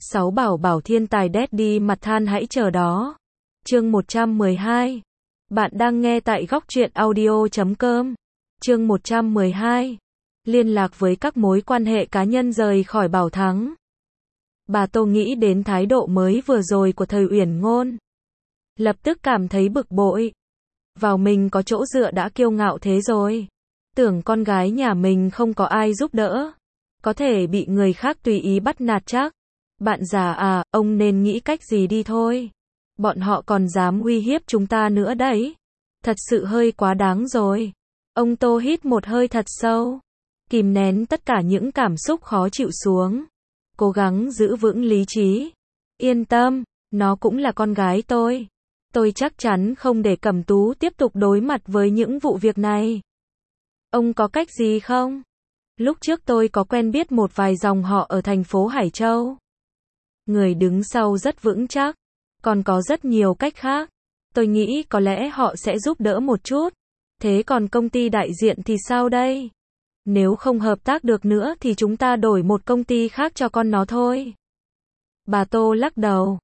Sáu bảo bảo thiên tài daddy mặt than hãy chờ đó. Chương 112. Bạn đang nghe tại góc truyện audio.com. Chương 112. Liên lạc với các mối quan hệ cá nhân rời khỏi Bảo Thắng. Bà Tô nghĩ đến thái độ mới vừa rồi của Thời Uyển Ngôn. Lập tức cảm thấy bực bội. Vào mình có chỗ dựa đã kiêu ngạo thế rồi. Tưởng con gái nhà mình không có ai giúp đỡ. Có thể bị người khác tùy ý bắt nạt chắc. Bạn già à, ông nên nghĩ cách gì đi thôi. Bọn họ còn dám uy hiếp chúng ta nữa đấy. Thật sự hơi quá đáng rồi. Ông Tô hít một hơi thật sâu. Kìm nén tất cả những cảm xúc khó chịu xuống. Cố gắng giữ vững lý trí. Yên tâm, nó cũng là con gái tôi. Tôi chắc chắn không để Cẩm Tú tiếp tục đối mặt với những vụ việc này. Ông có cách gì không? Lúc trước tôi có quen biết một vài dòng họ ở thành phố Hải Châu. Người đứng sau rất vững chắc. Còn có rất nhiều cách khác. Tôi nghĩ có lẽ họ sẽ giúp đỡ một chút. Thế còn công ty đại diện thì sao đây? Nếu không hợp tác được nữa thì chúng ta đổi một công ty khác cho con nó thôi. Bà Tô lắc đầu.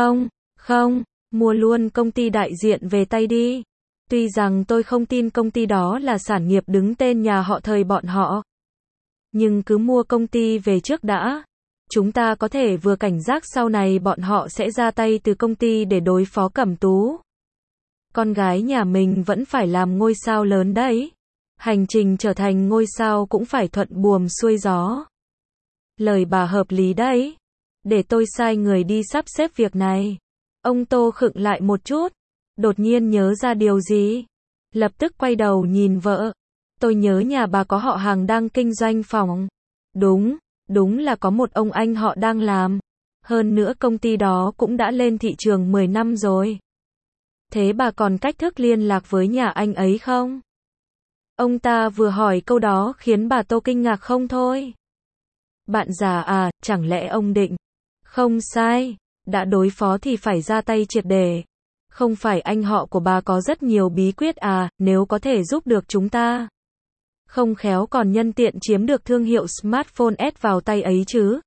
Không, mua luôn công ty đại diện về tay đi. Tuy rằng tôi không tin công ty đó là sản nghiệp đứng tên nhà họ Thời bọn họ. Nhưng cứ mua công ty về trước đã. Chúng ta có thể vừa cảnh giác sau này bọn họ sẽ ra tay từ công ty để đối phó Cẩm Tú. Con gái nhà mình vẫn phải làm ngôi sao lớn đấy. Hành trình trở thành ngôi sao cũng phải thuận buồm xuôi gió. Lời bà hợp lý đấy. Để tôi sai người đi sắp xếp việc này. Ông Tô khựng lại một chút. Đột nhiên nhớ ra điều gì. Lập tức quay đầu nhìn vợ. Tôi nhớ nhà bà có họ hàng đang kinh doanh phòng. Đúng là có một ông anh họ đang làm. Hơn nữa công ty đó cũng đã lên thị trường 10 năm rồi. Thế bà còn cách thức liên lạc với nhà anh ấy không? Ông ta vừa hỏi câu đó khiến bà Tô kinh ngạc không thôi. Bạn già à, chẳng lẽ ông định? Không sai, đã đối phó thì phải ra tay triệt để. Không phải anh họ của bà có rất nhiều bí quyết à, nếu có thể giúp được chúng ta. Không khéo còn nhân tiện chiếm được thương hiệu smartphone S vào tay ấy chứ.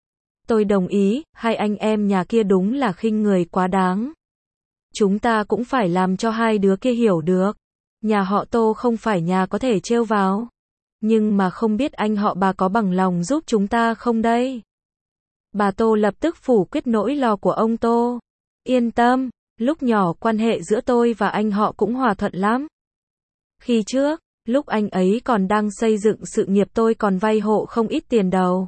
Tôi đồng ý, hai anh em nhà kia đúng là khinh người quá đáng. Chúng ta cũng phải làm cho hai đứa kia hiểu được. Nhà họ Tô không phải nhà có thể trêu vào. Nhưng mà không biết anh họ bà có bằng lòng giúp chúng ta không đây? Bà Tô lập tức phủ quyết nỗi lo của ông Tô. Yên tâm, lúc nhỏ quan hệ giữa tôi và anh họ cũng hòa thuận lắm. Khi trước, lúc anh ấy còn đang xây dựng sự nghiệp tôi còn vay hộ không ít tiền đầu.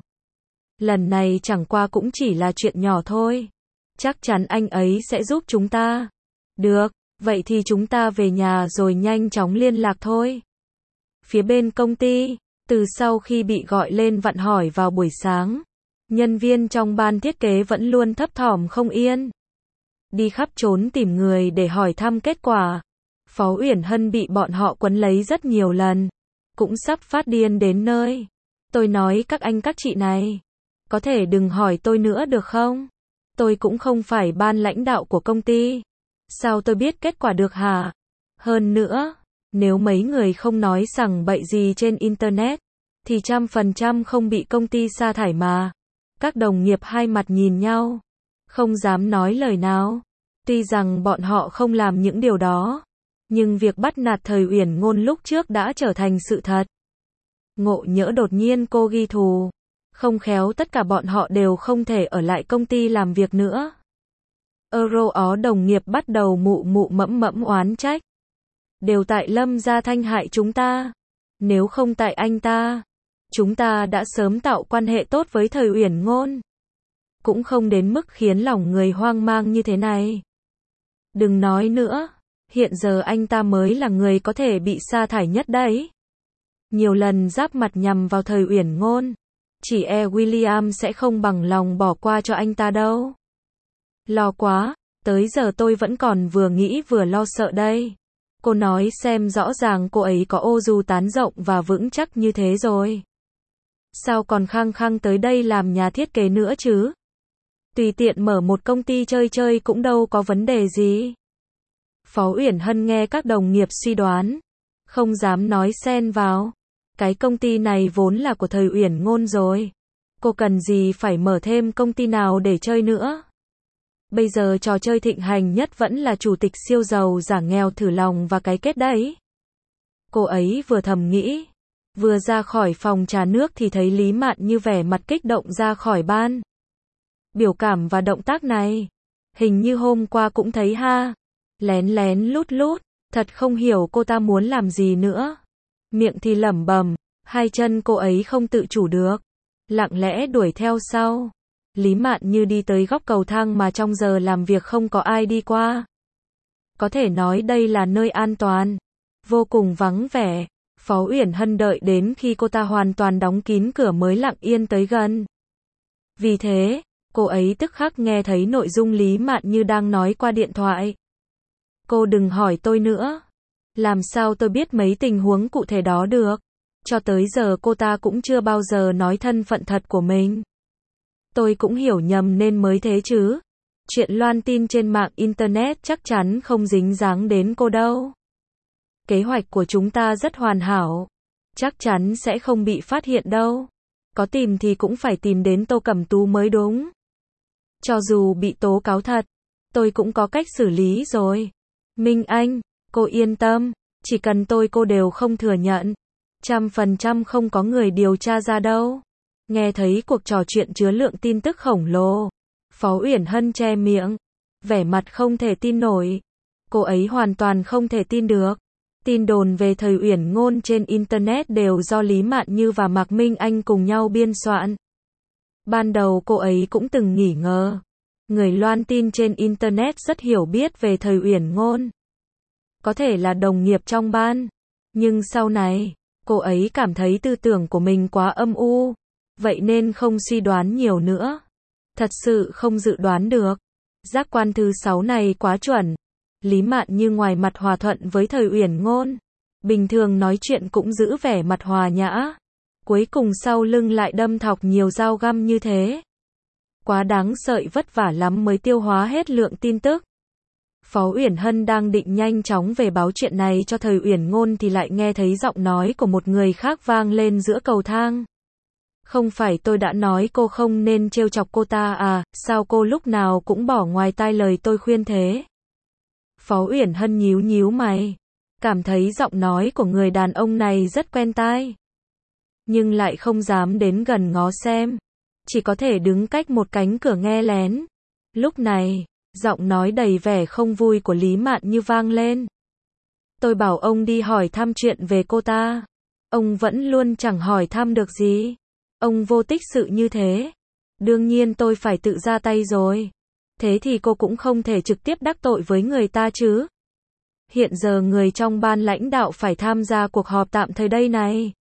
Lần này chẳng qua cũng chỉ là chuyện nhỏ thôi. Chắc chắn anh ấy sẽ giúp chúng ta. Được, vậy thì chúng ta về nhà rồi nhanh chóng liên lạc thôi. Phía bên công ty, từ sau khi bị gọi lên vặn hỏi vào buổi sáng, nhân viên trong ban thiết kế vẫn luôn thấp thỏm không yên. Đi khắp trốn tìm người để hỏi thăm kết quả. Phó Uyển Hân bị bọn họ quấn lấy rất nhiều lần. Cũng sắp phát điên đến nơi. Tôi nói các anh các chị này. Có thể đừng hỏi tôi nữa được không? Tôi cũng không phải ban lãnh đạo của công ty. Sao tôi biết kết quả được hả? Hơn nữa, nếu mấy người không nói sằng bậy gì trên internet, thì 100% không bị công ty sa thải mà. Các đồng nghiệp hai mặt nhìn nhau. Không dám nói lời nào. Tuy rằng bọn họ không làm những điều đó. Nhưng việc bắt nạt Thời Uyển Ngôn lúc trước đã trở thành sự thật. Ngộ nhỡ đột nhiên cô ghi thù. Không khéo tất cả bọn họ đều không thể ở lại công ty làm việc nữa. Ó đồng nghiệp bắt đầu mụ mẫm oán trách. Đều tại Lâm Gia Thanh hại chúng ta. Nếu không tại anh ta, chúng ta đã sớm tạo quan hệ tốt với Thời Uyển Ngôn. Cũng không đến mức khiến lòng người hoang mang như thế này. Đừng nói nữa. Hiện giờ anh ta mới là người có thể bị sa thải nhất đấy. Nhiều lần giáp mặt nhằm vào Thời Uyển Ngôn. Chỉ William sẽ không bằng lòng bỏ qua cho anh ta đâu. Lo quá, tới giờ tôi vẫn còn vừa nghĩ vừa lo sợ đây. Cô nói xem rõ ràng cô ấy có ô dù tán rộng và vững chắc như thế rồi. Sao còn khăng khăng tới đây làm nhà thiết kế nữa chứ? Tùy tiện mở một công ty chơi cũng đâu có vấn đề gì. Phó Uyển Hân nghe các đồng nghiệp suy đoán. Không dám nói xen vào. Cái công ty này vốn là của Thời Uyển Ngôn rồi. Cô cần gì phải mở thêm công ty nào để chơi nữa? Bây giờ trò chơi thịnh hành nhất vẫn là chủ tịch siêu giàu giả nghèo thử lòng và cái kết đấy. Cô ấy vừa thầm nghĩ. Vừa ra khỏi phòng trà nước thì thấy Lý Mạn Như vẻ mặt kích động ra khỏi ban. Biểu cảm và động tác này. Hình như hôm qua cũng thấy ha. Lén lén lút lút. Thật không hiểu cô ta muốn làm gì nữa. Miệng thì lẩm bẩm. Hai chân cô ấy không tự chủ được. Lặng lẽ đuổi theo sau. Lý Mạn Như đi tới góc cầu thang mà trong giờ làm việc không có ai đi qua. Có thể nói đây là nơi an toàn. Vô cùng vắng vẻ. Phó Uyển Hân đợi đến khi cô ta hoàn toàn đóng kín cửa mới lặng yên tới gần. Vì thế, cô ấy tức khắc nghe thấy nội dung Lý Mạn Như đang nói qua điện thoại. Cô đừng hỏi tôi nữa. Làm sao tôi biết mấy tình huống cụ thể đó được? Cho tới giờ cô ta cũng chưa bao giờ nói thân phận thật của mình. Tôi cũng hiểu nhầm nên mới thế chứ. Chuyện loan tin trên mạng Internet chắc chắn không dính dáng đến cô đâu. Kế hoạch của chúng ta rất hoàn hảo. Chắc chắn sẽ không bị phát hiện đâu. Có tìm thì cũng phải tìm đến Tô Cẩm Tú mới đúng. Cho dù bị tố cáo thật, tôi cũng có cách xử lý rồi. Minh Anh, cô yên tâm. Chỉ cần cô đều không thừa nhận. 100% không có người điều tra ra đâu. Nghe thấy cuộc trò chuyện chứa lượng tin tức khổng lồ. Phó Uyển Hân che miệng. Vẻ mặt không thể tin nổi. Cô ấy hoàn toàn không thể tin được. Tin đồn về thời Uyển Ngôn trên Internet đều do Lý Mạn Như và Mạc Minh Anh cùng nhau biên soạn. Ban đầu cô ấy cũng từng nghi ngờ. Người loan tin trên Internet rất hiểu biết về thời Uyển Ngôn. Có thể là đồng nghiệp trong ban. Nhưng sau này, cô ấy cảm thấy tư tưởng của mình quá âm u. Vậy nên không suy đoán nhiều nữa. Thật sự không dự đoán được. Giác quan thứ 6 này quá chuẩn. Lý Mạn Như ngoài mặt hòa thuận với thời Uyển Ngôn. Bình thường nói chuyện cũng giữ vẻ mặt hòa nhã. Cuối cùng sau lưng lại đâm thọc nhiều dao găm như thế. Quá đáng sợi vất vả lắm mới tiêu hóa hết lượng tin tức. Phó Uyển Hân đang định nhanh chóng về báo chuyện này cho thời Uyển Ngôn thì lại nghe thấy giọng nói của một người khác vang lên giữa cầu thang. Không phải tôi đã nói cô không nên trêu chọc cô ta à, sao cô lúc nào cũng bỏ ngoài tai lời tôi khuyên thế? Phó Uyển Hân nhíu nhíu mày, cảm thấy giọng nói của người đàn ông này rất quen tai. Nhưng lại không dám đến gần ngó xem, chỉ có thể đứng cách một cánh cửa nghe lén. Lúc này, giọng nói đầy vẻ không vui của Lý Mạn Như vang lên. Tôi bảo ông đi hỏi thăm chuyện về cô ta. Ông vẫn luôn chẳng hỏi thăm được gì. Ông vô tích sự như thế. Đương nhiên tôi phải tự ra tay rồi. Thế thì cô cũng không thể trực tiếp đắc tội với người ta chứ. Hiện giờ người trong ban lãnh đạo phải tham gia cuộc họp tạm thời đây này.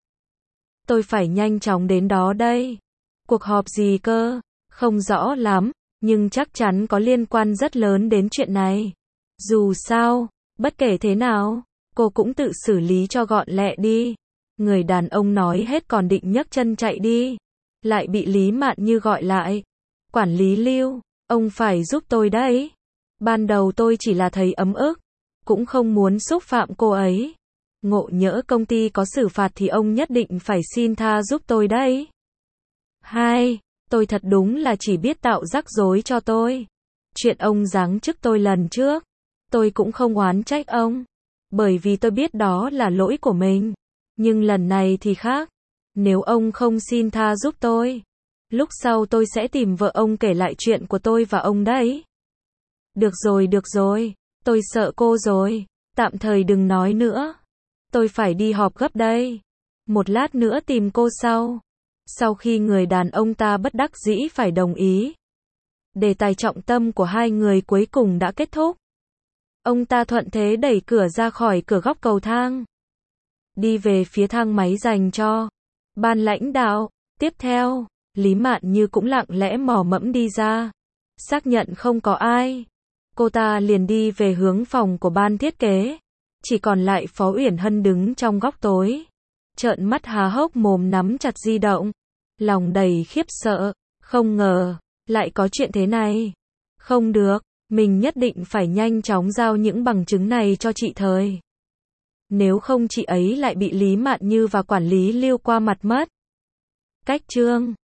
Tôi phải nhanh chóng đến đó đây. Cuộc họp gì cơ? Không rõ lắm, nhưng chắc chắn có liên quan rất lớn đến chuyện này. Dù sao, bất kể thế nào, cô cũng tự xử lý cho gọn lẹ đi. Người đàn ông nói hết còn định nhấc chân chạy đi. Lại bị Lý Mạn Như gọi lại. Quản lý Lưu, ông phải giúp tôi đấy. Ban đầu tôi chỉ là thấy ấm ức. Cũng không muốn xúc phạm cô ấy. Ngộ nhỡ công ty có xử phạt thì ông nhất định phải xin tha giúp tôi đấy. Tôi thật đúng là chỉ biết tạo rắc rối cho tôi. Chuyện ông giáng chức tôi lần trước, tôi cũng không oán trách ông. Bởi vì tôi biết đó là lỗi của mình. Nhưng lần này thì khác. Nếu ông không xin tha giúp tôi, lúc sau tôi sẽ tìm vợ ông kể lại chuyện của tôi và ông đấy. Được rồi, tôi sợ cô rồi. Tạm thời đừng nói nữa. Tôi phải đi họp gấp đây. Một lát nữa tìm cô sau. Sau khi người đàn ông ta bất đắc dĩ phải đồng ý. Đề tài trọng tâm của hai người cuối cùng đã kết thúc. Ông ta thuận thế đẩy cửa ra khỏi cửa góc cầu thang. Đi về phía thang máy dành cho ban lãnh đạo. Tiếp theo, Lý Mạn Như cũng lặng lẽ mò mẫm đi ra. Xác nhận không có ai. Cô ta liền đi về hướng phòng của ban thiết kế. Chỉ còn lại Phó Uyển Hân đứng trong góc tối. Trợn mắt há hốc mồm nắm chặt di động. Lòng đầy khiếp sợ. Không ngờ, lại có chuyện thế này. Không được, mình nhất định phải nhanh chóng giao những bằng chứng này cho chị Thời. Nếu không chị ấy lại bị Lý Mạn Như và quản lý Lưu qua mặt mất. Cách chương